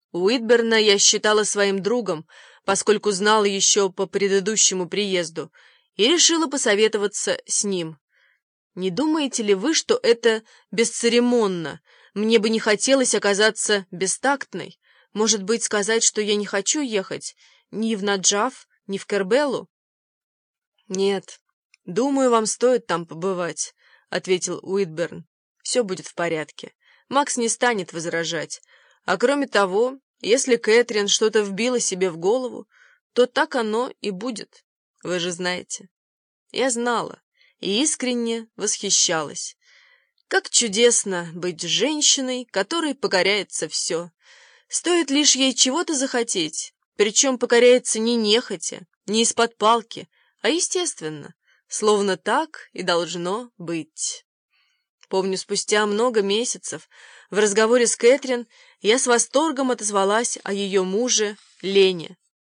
Уитберна я считала своим другом, поскольку знала еще по предыдущему приезду, и решила посоветоваться с ним. Не думаете ли вы, что это бесцеремонно? Мне бы не хотелось оказаться бестактной. Может быть, сказать, что я не хочу ехать ни в Наджаф, ни в Кербелу? Нет, думаю, вам стоит там побывать, — ответил Уитберн. Все будет в порядке. Макс не станет возражать. А кроме того, если Кэтрин что-то вбила себе в голову, то так оно и будет. Вы же знаете. Я знала и искренне восхищалась. Как чудесно быть женщиной, которой покоряется все. Стоит лишь ей чего-то захотеть, причем покоряется не нехотя, не из-под палки, а естественно, словно так и должно быть. Помню, спустя много месяцев в разговоре с Кэтрин я с восторгом отозвалась о ее муже Лене.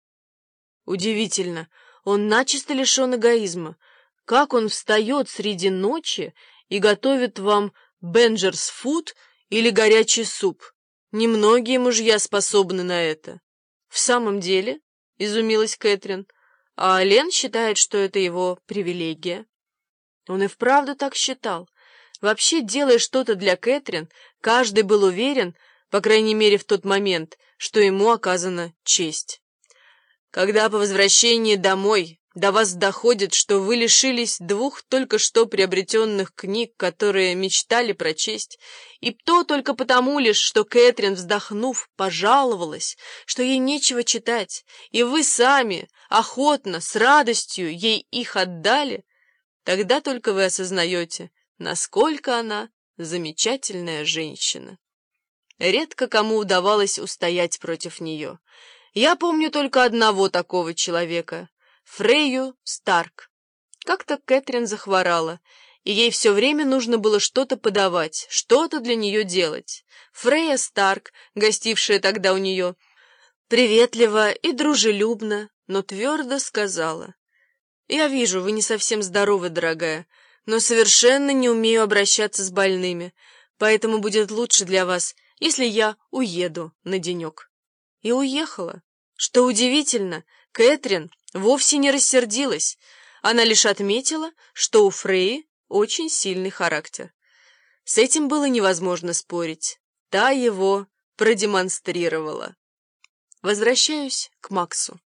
Удивительно, он начисто лишен эгоизма. Как он встает среди ночи и готовит вам бенджерс-фуд или горячий суп? Немногие мужья способны на это. В самом деле, изумилась Кэтрин, а Лен считает, что это его привилегия. Он и вправду так считал. Вообще, делая что-то для Кэтрин, каждый был уверен, по крайней мере в тот момент, что ему оказана честь. Когда по возвращении домой до вас доходит, что вы лишились 2 только что приобретенных книг, которые мечтали прочесть, и то только потому лишь, что Кэтрин, вздохнув, пожаловалась, что ей нечего читать, и вы сами, охотно, с радостью ей их отдали, тогда только вы осознаете, насколько она замечательная женщина. Редко кому удавалось устоять против нее. Я помню только одного такого человека — Фрейю Старк. Как-то Кэтрин захворала, и ей все время нужно было что-то подавать, что-то для нее делать. Фрейя Старк, гостившая тогда у нее, приветливо и дружелюбно, но твердо сказала: «Я вижу, вы не совсем здоровы, дорогая, но совершенно не умею обращаться с больными, поэтому будет лучше для вас, если я уеду на денек». И уехала. Что удивительно, Кэтрин вовсе не рассердилась, она лишь отметила, что у Фреи очень сильный характер. С этим было невозможно спорить, та его продемонстрировала. Возвращаюсь к Максу.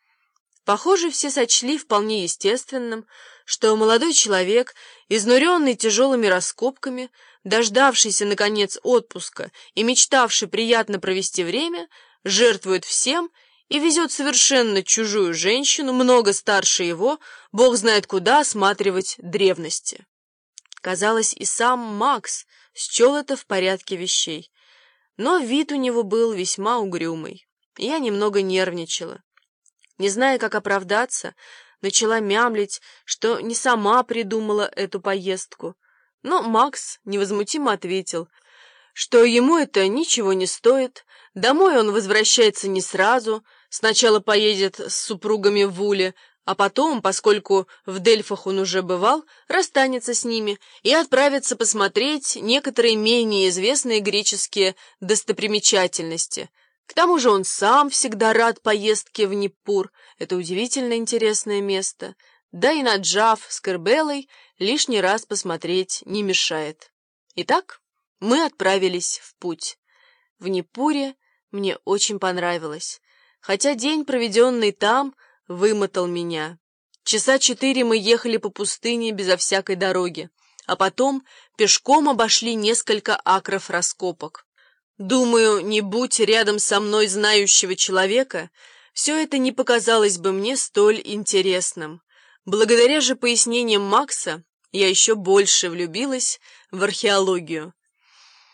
Похоже, все сочли вполне естественным, что молодой человек, изнуренный тяжелыми раскопками, дождавшийся, наконец, отпуска и мечтавший приятно провести время, жертвует всем и везет совершенно чужую женщину, много старше его, бог знает куда, осматривать древности. Казалось, и сам Макс счел это в порядке вещей, но вид у него был весьма угрюмый. Я немного нервничала. Не зная, как оправдаться, начала мямлить, что не сама придумала эту поездку, но Макс невозмутимо ответил, что ему это ничего не стоит, домой он возвращается не сразу, сначала поедет с супругами в Уле, а потом, поскольку в Дельфах он уже бывал, расстанется с ними и отправится посмотреть некоторые менее известные греческие достопримечательности. К тому же он сам всегда рад поездке в Ниппур, это удивительно интересное место, да и Наджаф с Кербелой лишний раз посмотреть не мешает. Итак, мы отправились в путь. В Ниппуре мне очень понравилось, хотя день, проведенный там, вымотал меня. Часа 4 мы ехали по пустыне безо всякой дороги, а потом пешком обошли несколько акров раскопок. Думаю, не будь рядом со мной знающего человека, все это не показалось бы мне столь интересным. Благодаря же пояснениям Макса я еще больше влюбилась в археологию.